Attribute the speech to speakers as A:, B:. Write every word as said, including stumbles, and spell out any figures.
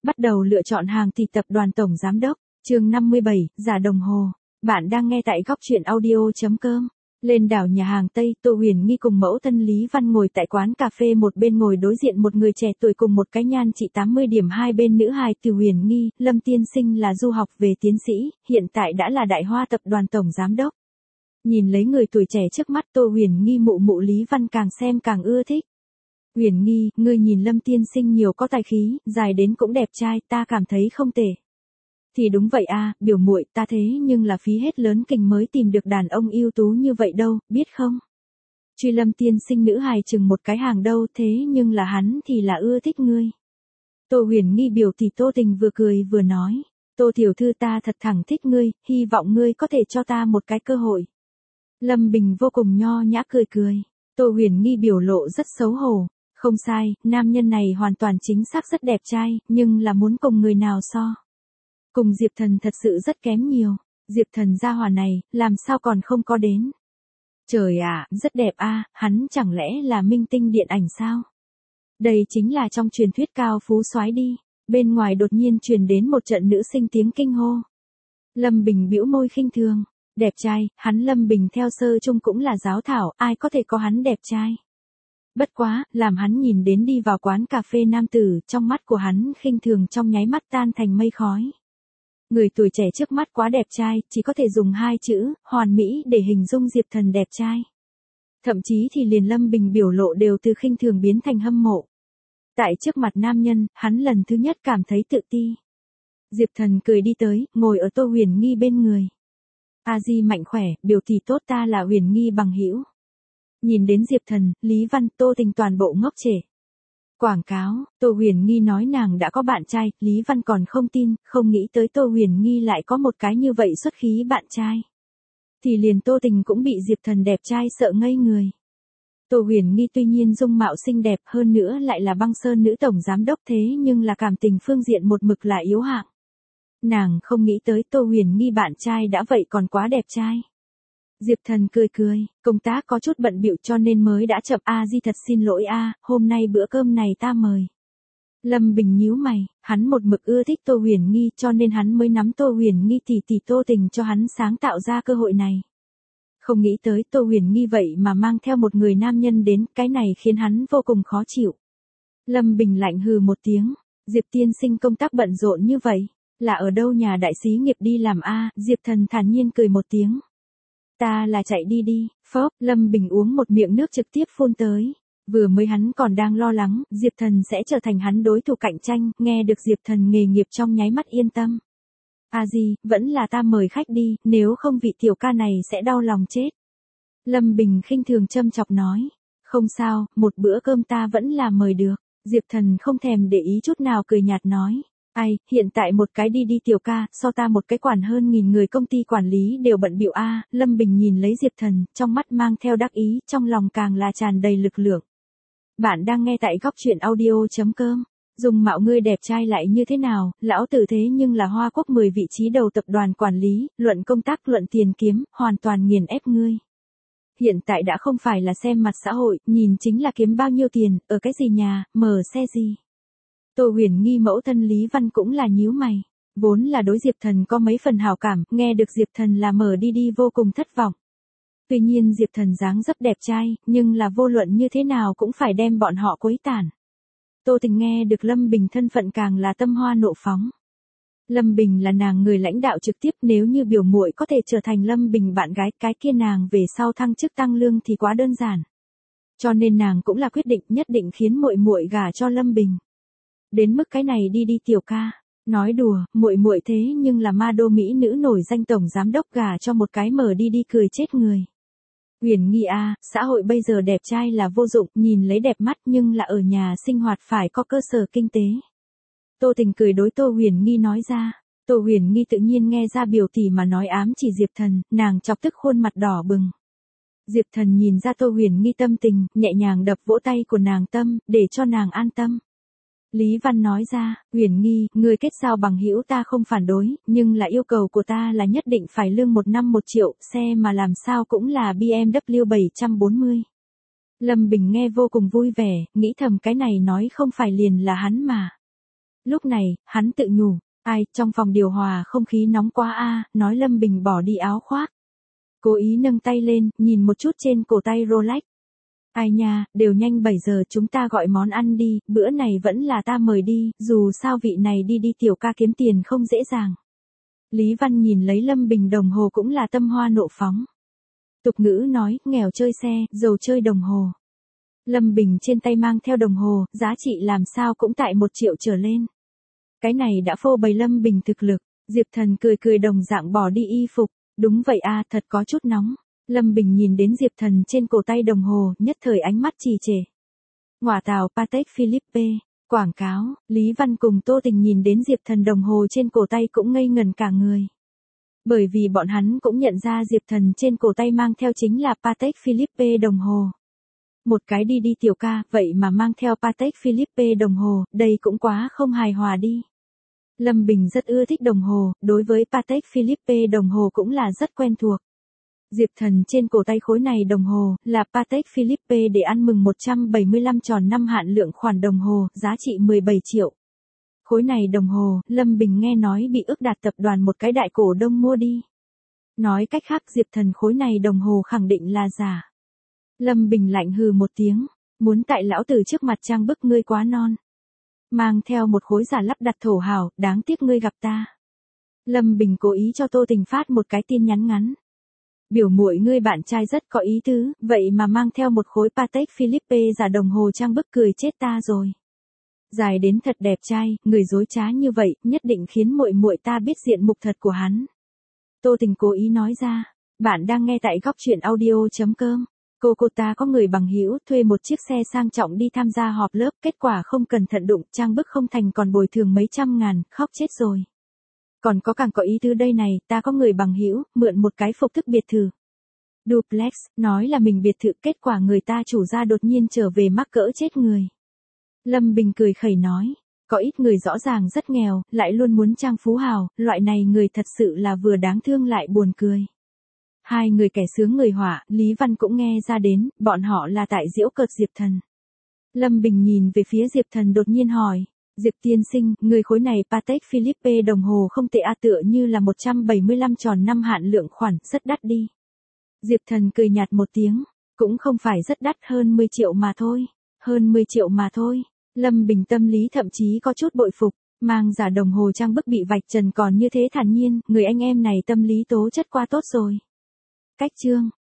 A: Bắt đầu lựa chọn hàng thì tập đoàn tổng giám đốc, chương năm mươi bảy, giả đồng hồ. Bạn đang nghe tại góc truyện audio.com. Lên đảo nhà hàng Tây, Tô Huyền Nghi cùng mẫu thân Lý Văn ngồi tại quán cà phê, một bên ngồi đối diện một người trẻ tuổi cùng một cái nhan trị tám mươi điểm, hai bên nữ hài từ Huyền Nghi. Lâm tiên sinh là du học về tiến sĩ, hiện tại đã là Đại Hoa tập đoàn tổng giám đốc. Nhìn lấy người tuổi trẻ trước mắt, Tô Huyền Nghi mụ mụ Lý Văn càng xem càng ưa thích. Huyền Nghi, ngươi nhìn Lâm tiên sinh nhiều có tài khí, dài đến cũng đẹp trai, ta cảm thấy không tệ. Thì đúng vậy a, biểu muội, ta thế nhưng là phí hết lớn kình mới tìm được đàn ông ưu tú như vậy đâu, biết không? Truy Lâm tiên sinh nữ hài chừng một cái hàng đâu, thế nhưng là hắn thì là ưa thích ngươi. Tô Huyền Nghi biểu thì Tô Tình vừa cười vừa nói, Tô tiểu thư, ta thật thẳng thích ngươi, hy vọng ngươi có thể cho ta một cái cơ hội. Lâm Bình vô cùng nho nhã cười cười. Tô Huyền Nghi biểu lộ rất xấu hổ. Không sai, nam nhân này hoàn toàn chính xác rất đẹp trai, nhưng là muốn cùng người nào so. Cùng Diệp Thần thật sự rất kém nhiều. Diệp Thần gia hỏa này, làm sao còn không có đến. Trời ạ, rất đẹp a, hắn chẳng lẽ là minh tinh điện ảnh sao? Đây chính là trong truyền thuyết cao phú soái đi. Bên ngoài đột nhiên truyền đến một trận nữ sinh tiếng kinh hô. Lâm Bình bĩu môi khinh thường. Đẹp trai, hắn Lâm Bình theo sơ chung cũng là giáo thảo, ai có thể có hắn đẹp trai. Bất quá, làm hắn nhìn đến đi vào quán cà phê nam tử, trong mắt của hắn khinh thường trong nháy mắt tan thành mây khói. Người tuổi trẻ trước mắt quá đẹp trai, chỉ có thể dùng hai chữ, hoàn mỹ để hình dung Diệp Thần đẹp trai. Thậm chí thì liền Lâm Bình biểu lộ đều từ khinh thường biến thành hâm mộ. Tại trước mặt nam nhân, hắn lần thứ nhất cảm thấy tự ti. Diệp Thần cười đi tới, ngồi ở Tô Huyền Nghi bên người. A Di mạnh khỏe, biểu tỷ tốt, ta là Huyền Nghi bằng hữu. Nhìn đến Diệp Thần, Lý Văn, Tô Tình toàn bộ ngốc trệ. Quảng cáo, Tô Huyền Nghi nói nàng đã có bạn trai, Lý Văn còn không tin, không nghĩ tới Tô Huyền Nghi lại có một cái như vậy xuất khí bạn trai. Thì liền Tô Tình cũng bị Diệp Thần đẹp trai sợ ngây người. Tô Huyền Nghi tuy nhiên dung mạo xinh đẹp, hơn nữa lại là băng sơn nữ tổng giám đốc, thế nhưng là cảm tình phương diện một mực là yếu hạng. Nàng không nghĩ tới Tô Huyền Nghi bạn trai đã vậy còn quá đẹp trai. Diệp Thần cười cười, công tác có chút bận bịu cho nên mới đã chậm. A Di thật xin lỗi a, hôm nay bữa cơm này ta mời. Lâm Bình nhíu mày, hắn một mực ưa thích Tô Huyền Nghi cho nên hắn mới nắm Tô Huyền Nghi tỷ tỷ Tô Tình cho hắn sáng tạo ra cơ hội này. Không nghĩ tới Tô Huyền Nghi vậy mà mang theo một người nam nhân đến, cái này khiến hắn vô cùng khó chịu. Lâm Bình lạnh hừ một tiếng, Diệp tiên sinh công tác bận rộn như vậy, là ở đâu nhà đại xí nghiệp đi làm a? Diệp Thần thản nhiên cười một tiếng. Ta là chạy đi đi, phốc, Lâm Bình uống một miệng nước trực tiếp phun tới. Vừa mới hắn còn đang lo lắng, Diệp Thần sẽ trở thành hắn đối thủ cạnh tranh, nghe được Diệp Thần nghề nghiệp trong nháy mắt yên tâm. A Di, vẫn là ta mời khách đi, nếu không vị tiểu ca này sẽ đau lòng chết. Lâm Bình khinh thường châm chọc nói. Không sao, một bữa cơm ta vẫn là mời được. Diệp Thần không thèm để ý chút nào cười nhạt nói. Ai, hiện tại một cái đi đi tiểu ca, so ta một cái quản hơn nghìn người công ty quản lý đều bận bịu a. Lâm Bình nhìn lấy Diệp Thần, trong mắt mang theo đắc ý, trong lòng càng là tràn đầy lực lượng. Bạn đang nghe tại góc truyện audio.com. Dùng mạo ngươi đẹp trai lại như thế nào, lão tử thế nhưng là Hoa Quốc mười vị trí đầu tập đoàn quản lý, luận công tác luận tiền kiếm, hoàn toàn nghiền ép ngươi. Hiện tại đã không phải là xem mặt xã hội, nhìn chính là kiếm bao nhiêu tiền, ở cái gì nhà, mở xe gì. Tô Huyền Nghi mẫu thân Lý Văn cũng là nhíu mày, vốn là đối Diệp Thần có mấy phần hảo cảm, nghe được Diệp Thần là mở đi đi vô cùng thất vọng. Tuy nhiên Diệp Thần dáng dấp đẹp trai, nhưng là vô luận như thế nào cũng phải đem bọn họ quấy tàn. Tô Tình nghe được Lâm Bình thân phận càng là tâm hoa nộ phóng. Lâm Bình là nàng người lãnh đạo trực tiếp, nếu như biểu muội có thể trở thành Lâm Bình bạn gái, cái kia nàng về sau thăng chức tăng lương thì quá đơn giản. Cho nên nàng cũng là quyết định nhất định khiến muội muội gả cho Lâm Bình. Đến mức cái này đi đi tiểu ca, nói đùa, muội muội thế nhưng là ma đô mỹ nữ nổi danh tổng giám đốc, gả cho một cái mở đi đi cười chết người. Huyền Nghi a, xã hội bây giờ đẹp trai là vô dụng, nhìn lấy đẹp mắt nhưng là ở nhà sinh hoạt phải có cơ sở kinh tế. Tô Tình cười đối Tô Huyền Nghi nói ra. Tô Huyền Nghi tự nhiên nghe ra biểu tỷ mà nói ám chỉ Diệp Thần, nàng chọc tức khuôn mặt đỏ bừng. Diệp Thần nhìn ra Tô Huyền Nghi tâm tình, nhẹ nhàng đập vỗ tay của nàng tâm, để cho nàng an tâm. Lý Văn nói ra, Huyền Nghi, người kết giao bằng hữu ta không phản đối, nhưng là yêu cầu của ta là nhất định phải lương một năm một triệu, xe mà làm sao cũng là bê em vê bảy trăm bốn mươi. Lâm Bình nghe vô cùng vui vẻ, nghĩ thầm cái này nói không phải liền là hắn mà. Lúc này, hắn tự nhủ, ai, trong phòng điều hòa không khí nóng quá a, nói Lâm Bình bỏ đi áo khoác. Cố ý nâng tay lên, nhìn một chút trên cổ tay Rolex. Ai nha, đều nhanh bảy giờ chúng ta gọi món ăn đi, bữa này vẫn là ta mời đi, dù sao vị này đi đi tiểu ca kiếm tiền không dễ dàng. Lý Văn nhìn lấy Lâm Bình đồng hồ cũng là tâm hoa nộ phóng. Tục ngữ nói, nghèo chơi xe, giàu chơi đồng hồ. Lâm Bình trên tay mang theo đồng hồ, giá trị làm sao cũng tại một triệu trở lên. Cái này đã phô bày Lâm Bình thực lực, Diệp Thần cười cười đồng dạng bỏ đi y phục, đúng vậy a, thật có chút nóng. Lâm Bình nhìn đến Diệp Thần trên cổ tay đồng hồ, nhất thời ánh mắt trì trệ. Ngoả tào Patek Philippe, quảng cáo, Lý Văn cùng Tô Tình nhìn đến Diệp Thần đồng hồ trên cổ tay cũng ngây ngẩn cả người. Bởi vì bọn hắn cũng nhận ra Diệp Thần trên cổ tay mang theo chính là Patek Philippe đồng hồ. Một cái đi đi tiểu ca, vậy mà mang theo Patek Philippe đồng hồ, đây cũng quá không hài hòa đi. Lâm Bình rất ưa thích đồng hồ, đối với Patek Philippe đồng hồ cũng là rất quen thuộc. Diệp Thần trên cổ tay khối này đồng hồ, là Patek Philippe để ăn mừng một trăm bảy mươi lăm tròn năm hạn lượng khoản đồng hồ, giá trị mười bảy triệu. Khối này đồng hồ, Lâm Bình nghe nói bị ước đạt tập đoàn một cái đại cổ đông mua đi. Nói cách khác Diệp Thần khối này đồng hồ khẳng định là giả. Lâm Bình lạnh hừ một tiếng, muốn tại lão tử trước mặt trang bức ngươi quá non. Mang theo một khối giả lắp đặt thổ hào, đáng tiếc ngươi gặp ta. Lâm Bình cố ý cho Tô Tình phát một cái tin nhắn ngắn. Biểu muội ngươi bạn trai rất có ý tứ, vậy mà mang theo một khối Patek Philippe giả đồng hồ trang bức cười chết ta rồi. Dài đến thật đẹp trai, người dối trá như vậy, nhất định khiến muội muội ta biết diện mục thật của hắn. Tô Tình cố ý nói ra, bạn đang nghe tại góc truyện audio chấm com. Cô cô ta có người bằng hữu thuê một chiếc xe sang trọng đi tham gia họp lớp, kết quả không cẩn thận đụng, trang bức không thành còn bồi thường mấy trăm ngàn, khóc chết rồi. Còn có càng có ý tứ đây này, ta có người bằng hữu mượn một cái phục thức biệt thự. Duplex, nói là mình biệt thự, kết quả người ta chủ gia đột nhiên trở về mắc cỡ chết người. Lâm Bình cười khẩy nói, có ít người rõ ràng rất nghèo, lại luôn muốn trang phú hào, loại này người thật sự là vừa đáng thương lại buồn cười. Hai người kẻ sướng người họa, Lý Văn cũng nghe ra đến, bọn họ là tại giễu cợt Diệp Thần. Lâm Bình nhìn về phía Diệp Thần đột nhiên hỏi, Diệp tiên sinh, người khối này Patek Philippe đồng hồ không tệ a, tựa như là một trăm bảy mươi lăm tròn năm hạn lượng khoản, rất đắt đi. Diệp Thần cười nhạt một tiếng, cũng không phải rất đắt, hơn mười triệu mà thôi, hơn mười triệu mà thôi. Lâm Bình tâm lý thậm chí có chút bội phục, mang giả đồng hồ trang bức bị vạch trần còn như thế thản nhiên, người anh em này tâm lý tố chất quá tốt rồi. Cách chương